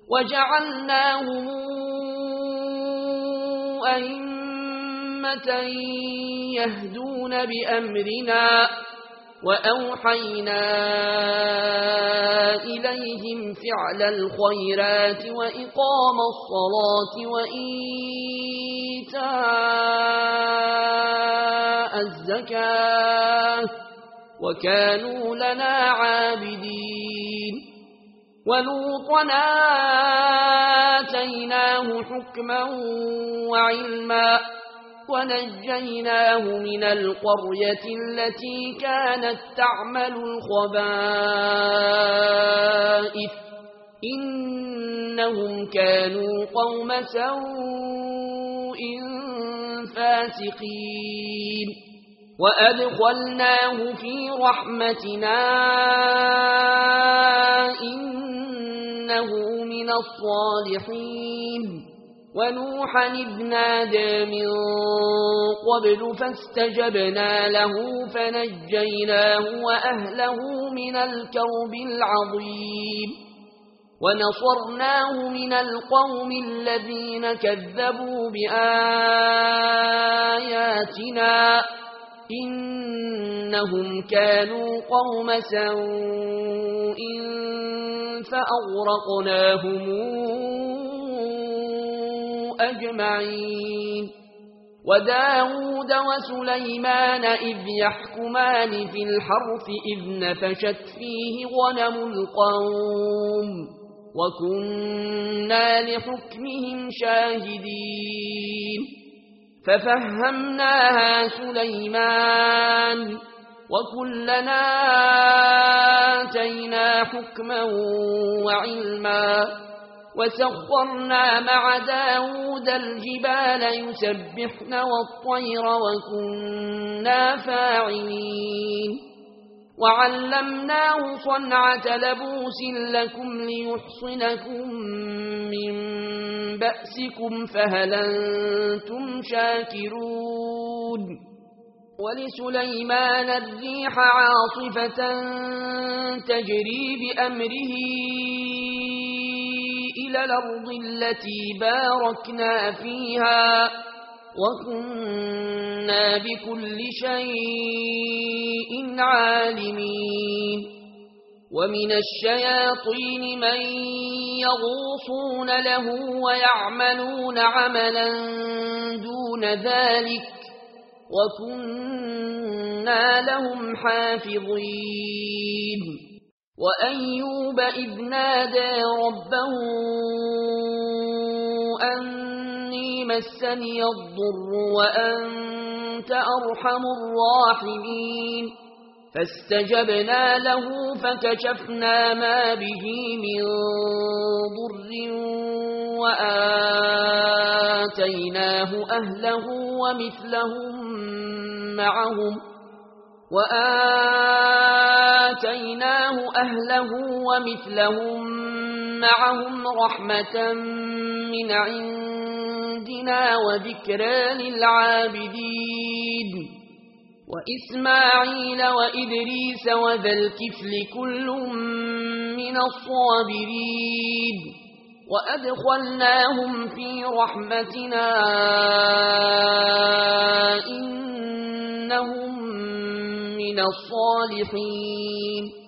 وجعلناهم أئمة يهدون بأمرنا وأوحينا إليهم فعل الخيرات وإقام الصلاة وإيتاء الزكاة وكانوا لنا عابدين ولوطا آتيناه حكما وعلما ونجيناه من القرية التي كانت تعمل الخبائث إنهم كانوا قوم سوء فاسقين وأدخلناه في رحمتنا إنه من الصالحين ونوحا إذ نادى من قبل فاستجبنا له فنجيناه وأهله من الكرب العظيم ونصرناه من القوم الذين كذبوا بآياتنا إنهم كانوا قوم سوء فأغرقناهم أجمعين وداود وسليمان إذ يحكمان في الحرث إذ نفشت فيه غنم القوم وكنا لحكمهم شاهدين ففهمناها سليمان وكلنا آتينا حكما وعلما وسخرنا مع داود الجبال يسبحن والطير وكنا فاعلين وعلمناه صنعة لبوس لكم ليحصنكم من بأسكم فهل أنتم شاكرون ولسليمان الريح عاصفة تجري بأمره إلى الأرض التي باركنا فيها وكنا بكل شيء عالمين ومن الشياطين من يغوصون له ويعملون عملا دون ذلك وكنا لهم حافظين وأيوب إذ نادى ربه أني مسني الضر وأنت أرحم الراحمين فاستجبنا له فكشفنا ما به من ضر وآتيناه أهله ومثلهم معهم رحمة من عندنا وذكرى للعابدين وإسماعيل وإدريس وذا الكفل كل من الصابرين وأدخلناهم في رحمتنا إنهم من الصالحين